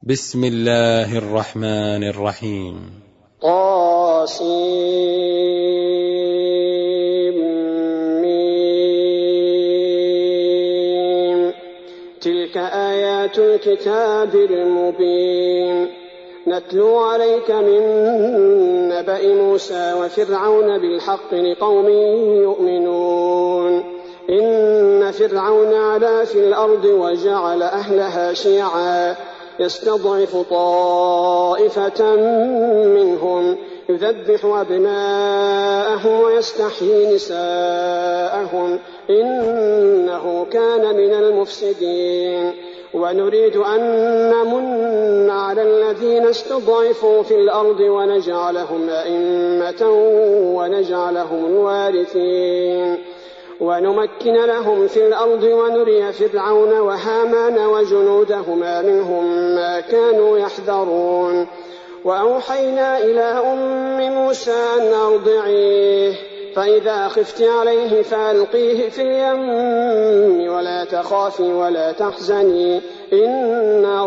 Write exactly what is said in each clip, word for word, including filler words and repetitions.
بسم الله الرحمن الرحيم. طاسيم. تلك آيات الكتاب المبين. نتلو عليك من نبأ موسى وفرعون بالحق لقوم يؤمنون. إن فرعون علا في الأرض وجعل أهلها شيعا يستضعف طائفة منهم يذبح أبناءهم ويستحيي نساءهم إنه كان من المفسدين. ونريد أن نمن على الذين استضعفوا في الأرض ونجعلهم أئمة ونجعلهم الوارثين ونمكن لهم في الأرض ونري فرعون وهامان وجنودهما منهم ما كانوا يحذرون. وأوحينا إلى أم موسى أن أرضعيه فإذا خفت عليه فألقيه في اليم ولا تخافي ولا تحزني إنا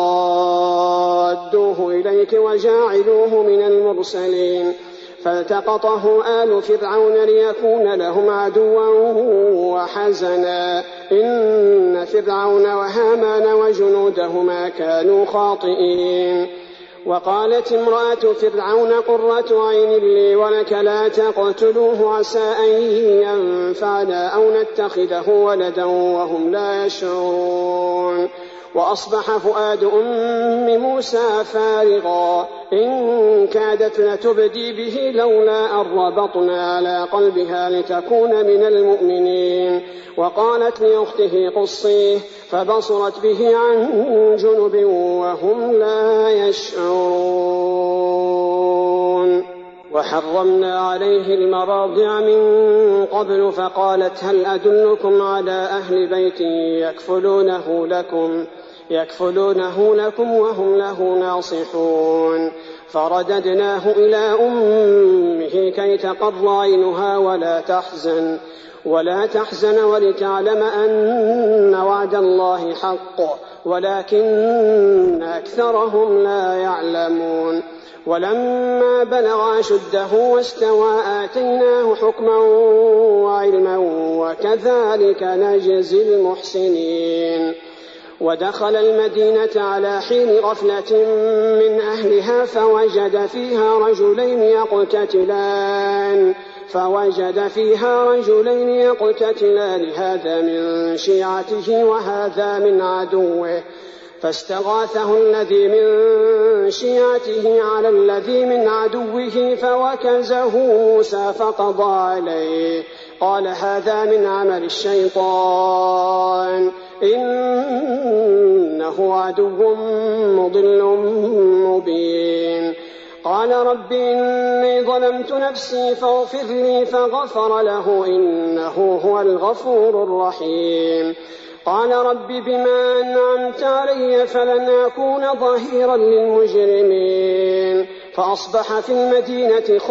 رادوه إليك وجاعلوه من المرسلين. فالتقطه آل فرعون ليكون لهم عدوا وحزنا إن فرعون وهامان وجنودهما كانوا خاطئين. وقالت امرأة فرعون قرة عين لي ولك لا تقتلوه عسى أن ينفعنا أو نتخذه ولدا وهم لا يشعرون. وأصبح فؤاد أم موسى فارغا إن كادت لتبدي به لولا أن ربطنا على قلبها لتكون من المؤمنين. وقالت لأخته قصيه فبصرت به عن جنب وهم لا يشعرون. وحرمنا عليه المراضع من قبل فقالت هل أدلكم على أهل بيت يكفلونه لكم يكفلونه لكم وهم له ناصحون. فرددناه إلى أمه كي تقر عينها ولا تحزن ولا تحزن ولتعلم أن وعد الله حق ولكن أكثرهم لا يعلمون. ولما بلغ أشده واستوى آتيناه حكما وعلما وكذلك نجزي المحسنين. ودخل المدينة على حين غفلة من أهلها فوجد فيها رجلين يقتتلان فوجد فيها رجلين يقتتلان هذا من شيعته وهذا من عدوه فاستغاثه الذي من شيعته على الذي من عدوه فوكزه موسى فقضى عليه قال هذا من عمل الشيطان إنه عدو مضل مبين. قال رب إني ظلمت نفسي فاغفر لي فغفر له إنه هو الغفور الرحيم. قال رب بما أنعمت علي فلن أكون ظهيرا للمجرمين. فأصبح في المدينة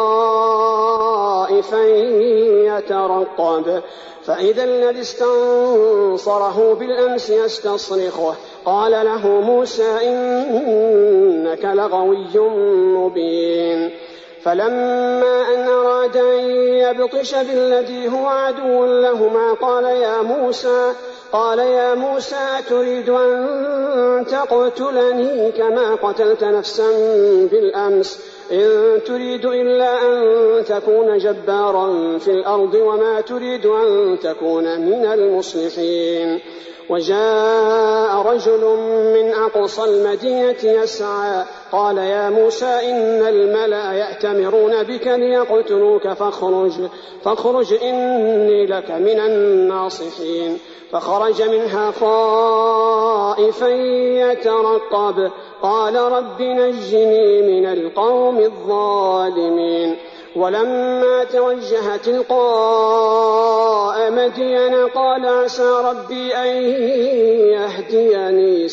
خائفا يترقب فإذا الذي استنصره بالأمس يستصرخه قال له موسى إنك لغوي مبين. فلما أن أراد أن يبطش بالذي هو عدو لهما قال يا موسى قال يا موسى أتريد أن تقتلني كما قتلت نفسا بالأمس إن تريد إلا أن تكون جبارا في الأرض وما تريد أن تكون من المصلحين. وجاء رجل من أقصى المدينة يسعى قال يا موسى إن الملأ يأتمرون بك ليقتلوك فاخرج, فاخرج إني لك من الناصحين. فخرج منها خائفا يترقب قال رب نجني من القوم الظالمين. ولما توجه تلقاء مدين قال عسى ربي أن يهديني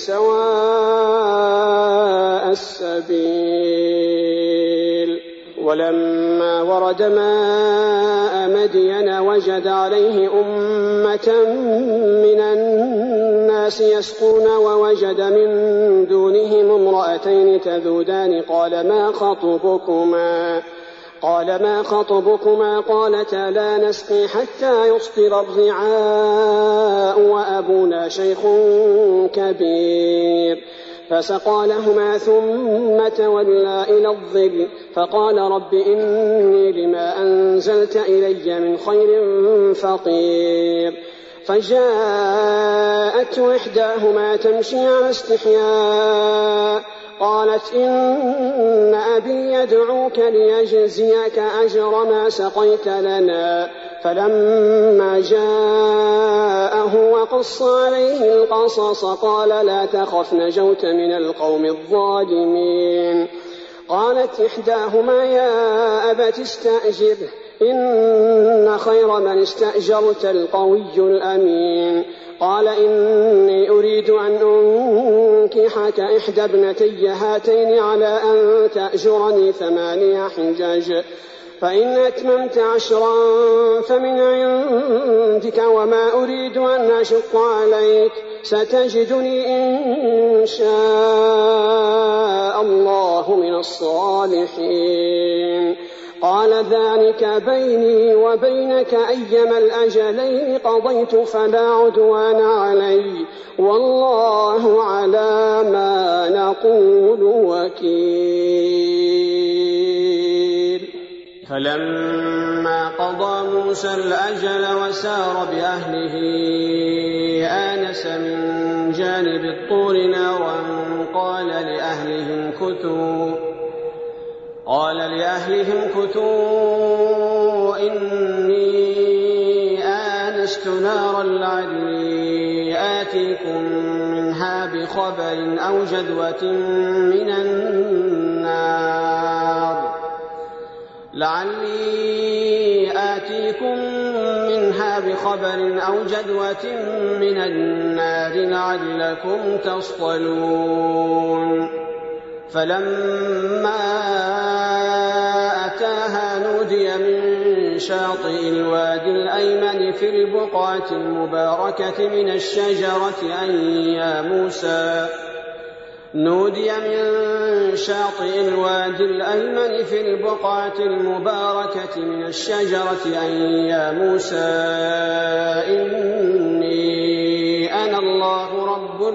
سواء السبيل. ولما ورد ماء مدين وجد عليه أمة من الناس الناس يسقون ووجد من دونهم امرأتين تذودان قال ما خطبكما قال ما خطبكما قالتا لا نسقي حتى يصدر الرعاء وأبونا شيخ كبير فسقى لهما ثم تولى إلى الظل فقال رب إني لما أنزلت إلي من خير فقير فجاءته إحداهما تمشي على استحياء قالت إن أبي يدعوك ليجزيك أجر ما سقيت لنا فلما جاءه وقص عليه القصص قال لا تخف نجوت من القوم الظالمين قالت إحداهما يا أبت استأجره إن خير من استأجرت القوي الأمين قال إني أريد أن أنكحك إحدى ابنتي هاتين على أن تأجرني ثمانية حجج فإن أتممت عشرا فمن عندك وما أريد أن أشق عليك ستجدني إن شاء الله من الصالحين قال ذلك بيني وبينك أيما الأجلين قضيت فلا عدوان علي والله على ما نقول وكيل فلما قضى موسى الأجل وسار بأهله آنس من جانب الطور نارا قال لأهلهم كثوا قال لأهلهم كثوا إني آنست نارا لعلي آتيكم منها بخبر أو جذوة من النار لعلي آتيكم منها بخبر أو جذوة من النار لعلكم تصطلون فلما أتاها نودي من شاطئ الوادي الأيمن في البقعة المباركة من الشجرة أن يا موسى نودي من شاطئ الوادي الأيمن في البقعة المباركة من الشجرة أن يا موسى إني أنا الله رب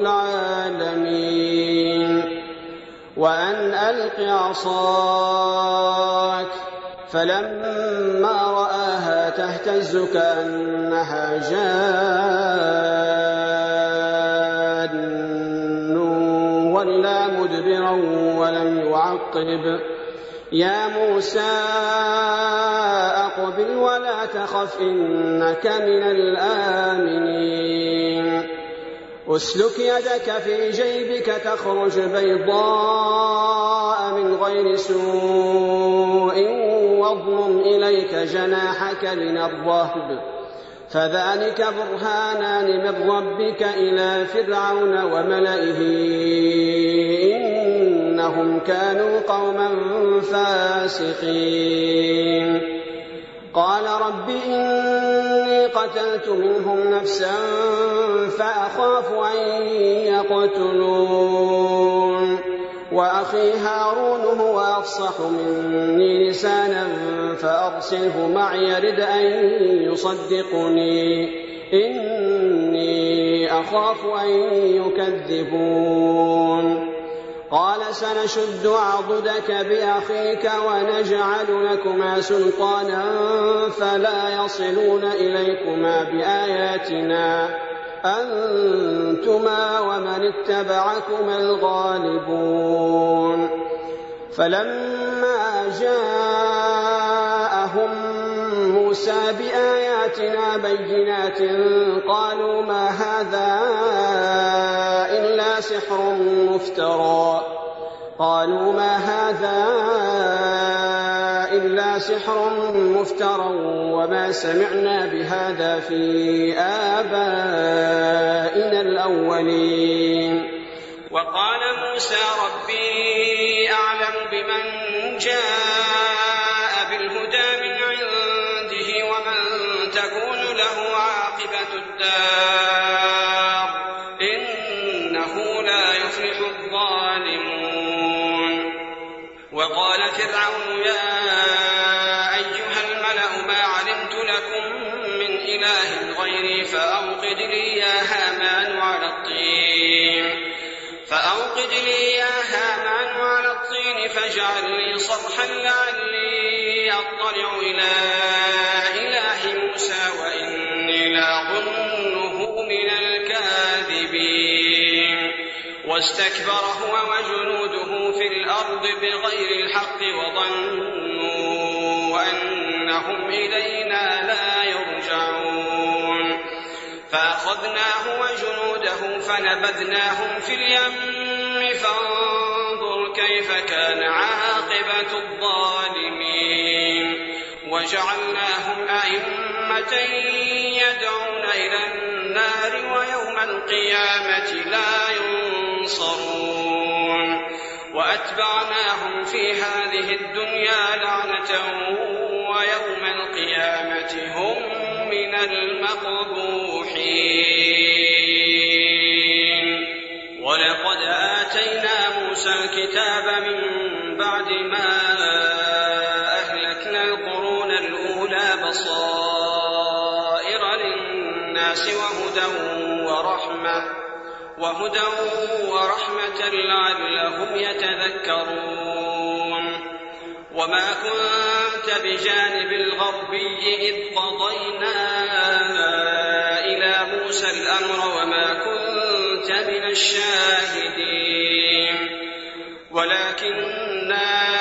العالمين وأن ألق عصاك فلما رآها تهتز كأنها جان ولا مدبرا ولم يعقب يا موسى أقبل ولا تخف إنك من الآمنين أسلك يدك في جيبك تخرج بيضاء من غير سوء واضمم إليك جناحك من الرهب فذلك برهانان من ربك إلى فرعون وملئه إنهم كانوا قوما فاسقين قال رب إني قتلت منهم نفسا فأخاف أن يقتلون وأخي هارون هو أفصح مني لسانا فأرسله معي يرد أن يصدقني إني أخاف أن يكذبون قال سنشد عضدك بأخيك ونجعل لكما سلطانا فلا يصلون إليكما بآياتنا أنتما ومن اتبعكما الغالبون فلما جاءهم موسى بآياتنا بينات قالوا ما هذا إلا سحر مفترى قالوا ما هذا إلا سحر مفترى وما سمعنا بهذا في آبائنا الأولين وقال موسى ربي أعلم بمن جاء بالهدى من عنده ومن تكون له عاقبة الدار إن وقال فرعون يا أيها الملأ ما علمت لكم من إله غيري فأوقد لي يا هامان على الطين فأوقد لي يا هامان على الطين فاجعل لي صرحا لعلي أطلع إلى إله موسى وإني لأظنه من الكاذبين واستكبر هو وجنوده في الأرض بغير الحق وظنوا أنهم إلينا لا يرجعون فأخذناه وجنوده فنبذناهم في اليم فانظر كيف كان عاقبة الظالمين وجعلناهم أئمة يدعون إلى النار ويوم القيامة لا ينصرون وأتبعناهم في هذه الدنيا لعنة ويوم القيامة هم من المقبوحين ولقد آتينا موسى الكتاب من بعد ما أهلكنا القرون الأولى بصائر للناس وهدى ورحمة وهدى ورحمة لعلهم يتذكرون وما كنت بجانب الغربي إذ قضينا إلى موسى الأمر وما كنت من الشاهدين ولكننا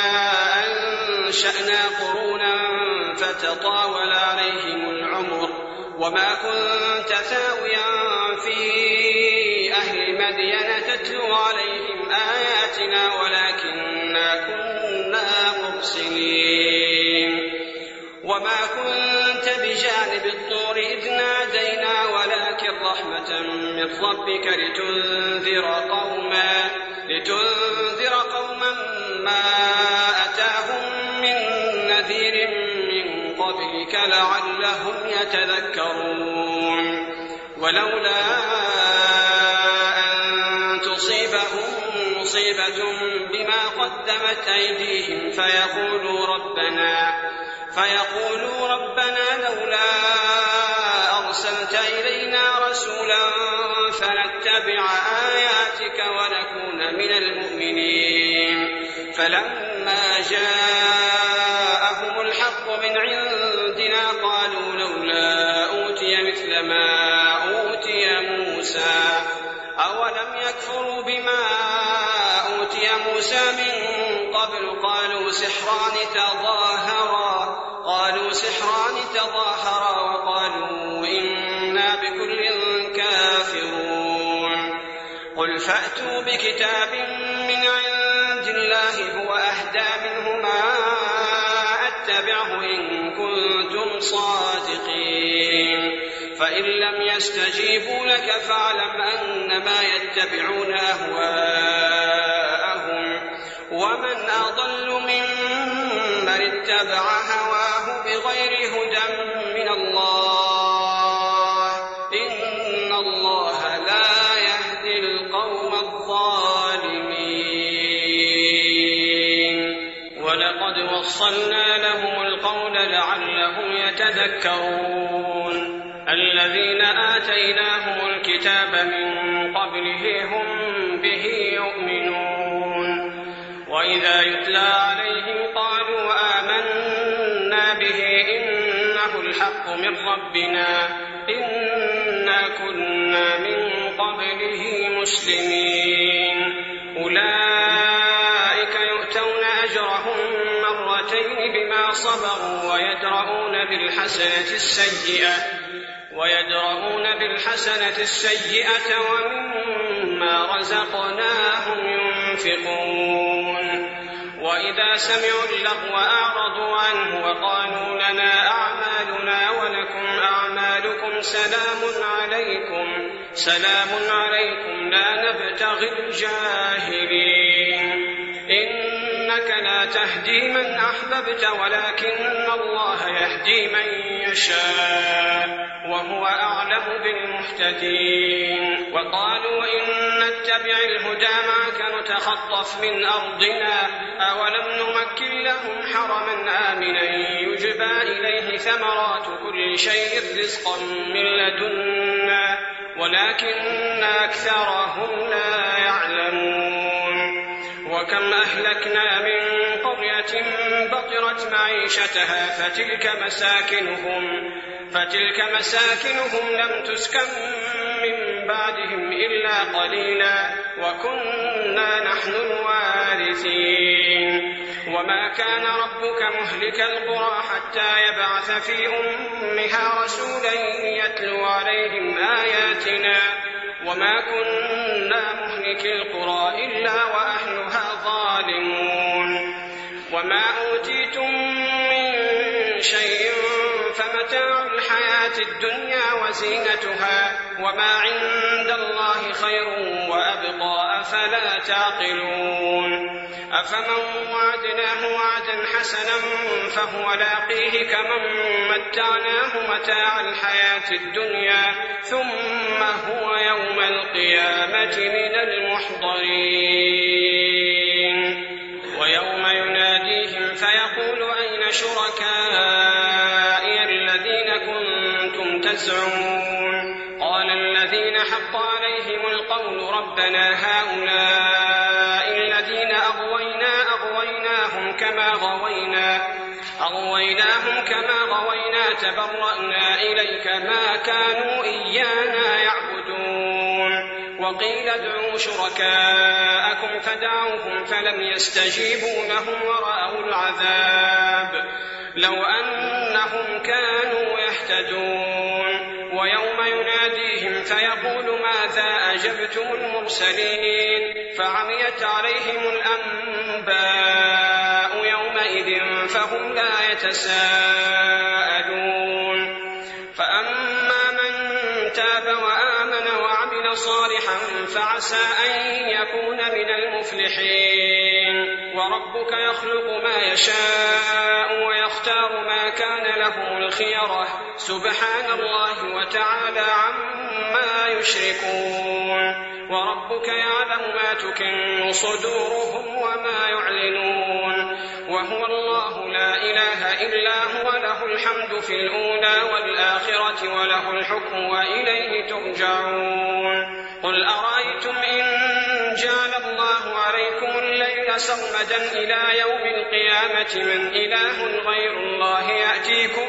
أنشأنا قرونا فتطاول عليهم العمر وما كنت ثاويا في أهل مدين تتلو عليهم آياتنا ولكننا كنا مرسلين وما كنت بجانب الطور إذ نادينا ولكن رحمة من ربك لتنذر قوما لتنذر قوما ما أتاهم من نذير من قبلك لعلهم يتذكرون ولولا أن تصيبهم مصيبة بما قدمت أيديهم فيقولوا ربنا فيقولوا ربنا لولا أرسلت إلينا رسولا فنتبع آياتك ونكون من المؤمنين فلما جاءهم الحق من عندنا قالوا لولا أوتي مثل ما أوتي موسى أولم يكفروا بما أوتي موسى من قبل قالوا سحران تظاهرا قالوا سحران تظاهرا وقالوا إنا بكل كافرون قل فأتوا بكتاب من عند الله هو أهدى منهما أتبعه إن كنتم صادقين فإن لم يستجيبوا لك فاعلم أنما يتبعون أهواءهم ومن أضل ممن اتبع هواه بغير هدى من الله إن الله لا يهدي القوم الظالمين ولقد وصلنا لهم القول لعلهم يتذكرون الذين آتيناهم الكتاب من قبله هم به يؤمنون وإذا يتلى عليهم قالوا آمنا به إنه الحق من ربنا إنا كنا من قبله مسلمين أولئك يؤتون أجرهم مرتين بما صبروا ويدرؤون بالحسنة السيئة ويدرؤون بالحسنة السيئة ومما رزقناهم ينفقون وإذا سمعوا اللغو أعرضوا عنه وقالوا لنا أعمالنا ولكم أعمالكم سلام عليكم سلام عليكم لا نبتغي الجاهلين إنك لا تهدي من أحببت ولكن الله يهدي من يشاء وهو أعلم بالمهتدين. وقالوا إن نتبع الهدى معك نتخطف من أرضنا أولم نمكن لهم حرما آمنا يجبى إليه ثمرات كل شيء رزقا من لدنا ولكن أكثرهم لا يعلمون. وكم أهلكنا من قرية بطرت معيشتها فتلك مساكنهم, فتلك مساكنهم لم تسكن من بعدهم إلا قليلا وكنا نحن الوارثين. وما كان ربك مهلك القرى حتى يبعث في أمها رسولا يتلو عليهم آياتنا وما كنا مهلك القرى إلا وأهلها ظالمون. وما أوتيتم من شيء فمتاع الحياة الدنيا وزينتها وما عند الله خير وأبقى أفلا تعقلون. أفمن وعدناه وعدا حسنا فهو لاقيه كمن متعناه متاع الحياة الدنيا ثم هو يوم القيامة من المحضرين. ويوم يناديهم فيقول أين شركائي الذين كنتم تزعمون قال الذين حق عليهم القول ربنا هؤلاء الذين أغوينا أغويناهم كما غوينا أغويناهم كما غوينا تبرأنا إليك ما كانوا إيانا يعبدون. وقيل ادعوا شركاءكم فدعوهم فلم يستجيبوا لهم ورأوا العذاب لو أنهم كانوا يهتدون. ويوم يناديهم فيقول ماذا أجبتم المرسلين فعميت عليهم الأنباء يومئذ فهم لا يتساءلون. فأما من تاب وآمن وعمل صالحا فعسى أن يكون من المفلحين. وربك يخلق ما يشاء ويختار ما كان لهم الخيرة سبحان الله وتعالى عما يشركون. وربك يعلم ما تكن صدورهم وما يعلنون وهو الله لا إله إلا هو له الحمد في الأولى والآخرة وله الحكم وإليه ترجعون. قل أرأيتم إن جعل الله عليكم الليل سرمدا إلى يوم القيامة من إله غير الله يأتيكم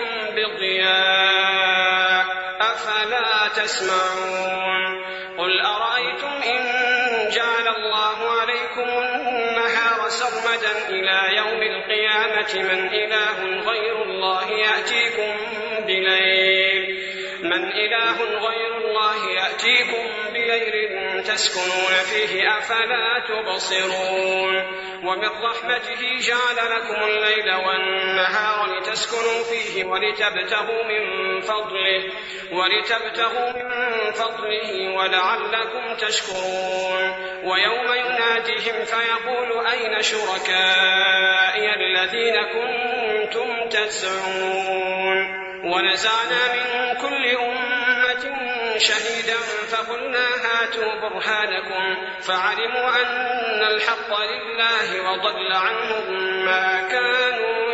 بضياء أفلا تسمعون. قل أرأيتم إن جعل الله عليكم النهار سرمدا إلى يوم القيامة من إله غير الله يأتيكم بليل من إله غير الله يأتيكم بليل تسكنون فيه أفلا تبصرون. ومن رحمته جعل لكم الليل والنهار لتسكنوا فيه ولتبتغوا من فضله ولتبتغوا من فضله ولعلكم تشكرون. ويوم يناديهم فيقول أين شركائي الذين كنتم تزعمون ونزعنا من كل أمة شهيدا فقلنا هاتوا برهانكم فعلموا أن الحق لله وضل عنهم ما كانوا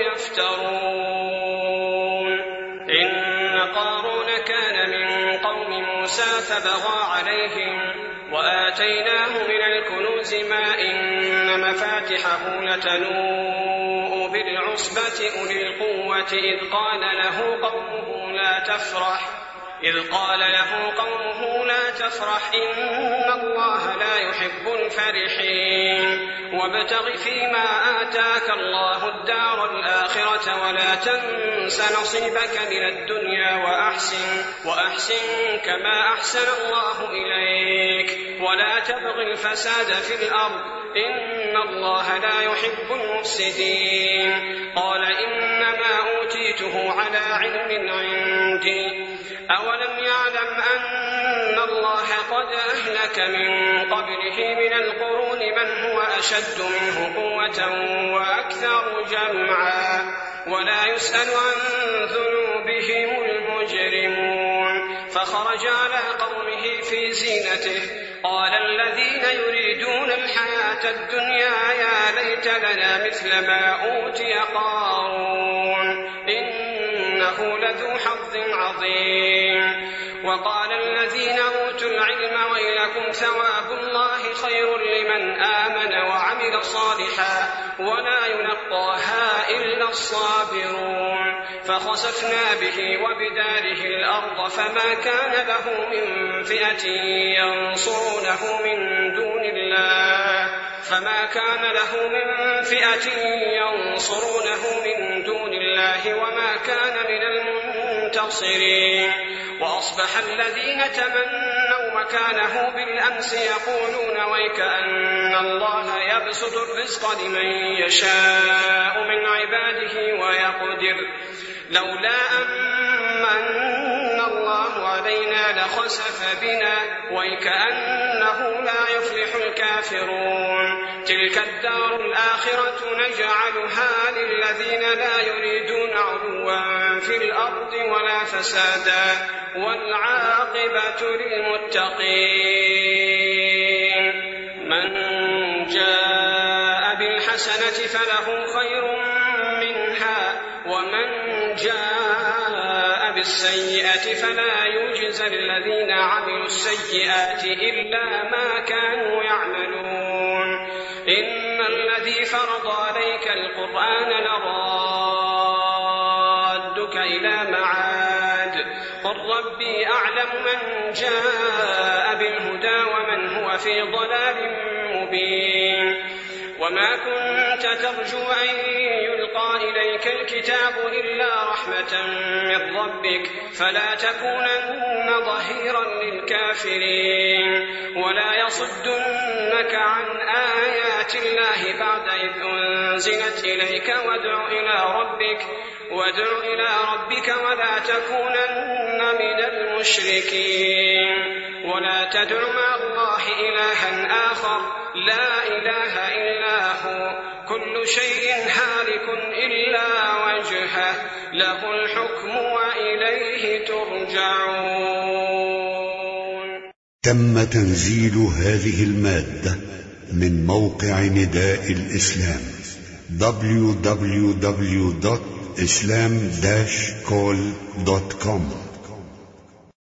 يفترون. إن قارون كان من قوم موسى فبغى عليهم وآتيناه من الكنوز ما إن مفاتحه لتنوء بالعصبة أولي القوة إذ قال له قومه لا تفرح إذ قال له قومه لا تفرح إن الله لا يحب الفرحين. وابتغ فيما آتاك الله الدار الآخرة ولا تنس نصيبك من الدنيا وأحسن وأحسن كما أحسن الله إليك ولا تبغ الفساد في الأرض إن الله لا يحب المفسدين. قال إنما أوتيته على علم عندي أولم يعلم أن الله قد أهلك من قبله من القرون من هو أشد منه قوة وأكثر جمعا ولا يسأل عن ذنوبهم المجرمون. فخرج على قومه في زينته قال الذين يريدون الحياة الدنيا يا ليت لنا مثل ما أوتي قارون إنه لذو حظ عظيم. وقال الذين أوتوا العلم ويلكم ثواب الله خير لمن آمن وعمل صالحا ولا يلقاها إلا الصابرون. فخسفنا به وبداره الأرض فما كان له من فئة ينصرونه من دون الله فما كان له من فئة ينصرونه من دون الله وما كان من المنتصرين. وأصبح الذين تمنوا مكانه بالأمس يقولون ويكأن الله يبسط الرزق لمن يشاء من عباده ويقدر لولا أمن الله علينا لخسف بنا ويكأنه لا يفلح الكافرون. تلك الدار الآخرة نجعلها للذين لا يريدون علوا في الأرض ولا فسادا والعاقبة للمتقين. من جاء بالحسنة فله خير منها ومن جاء بالسيئة فلا يجزى الذين عملوا السيئات إلا ما كانوا يعملون. إن الذي فرض عليك القرآن لرادك إلى معاد قل ربي أعلم من جاء بالهدى ومن هو في ضلال مبين. وما كنت ترجو أن يلقى إليك الكتاب إلا رحمة من ربك فلا تكونن ظهيرا للكافرين ولا يصدنك عن آيات الله بعد إذ أنزلت إليك وادع إلى ربك وادع إلى ربك ولا تكونن من المشركين. ولا تدع مع الله إلها آخر لا إله إلا هو كل شيء هالك إلا وجهه له الحكم وإليه ترجعون. تم تنزيل هذه المادة من موقع نداء الإسلام دبليو دبليو دبليو دوت إسلام داش كول دوت كوم.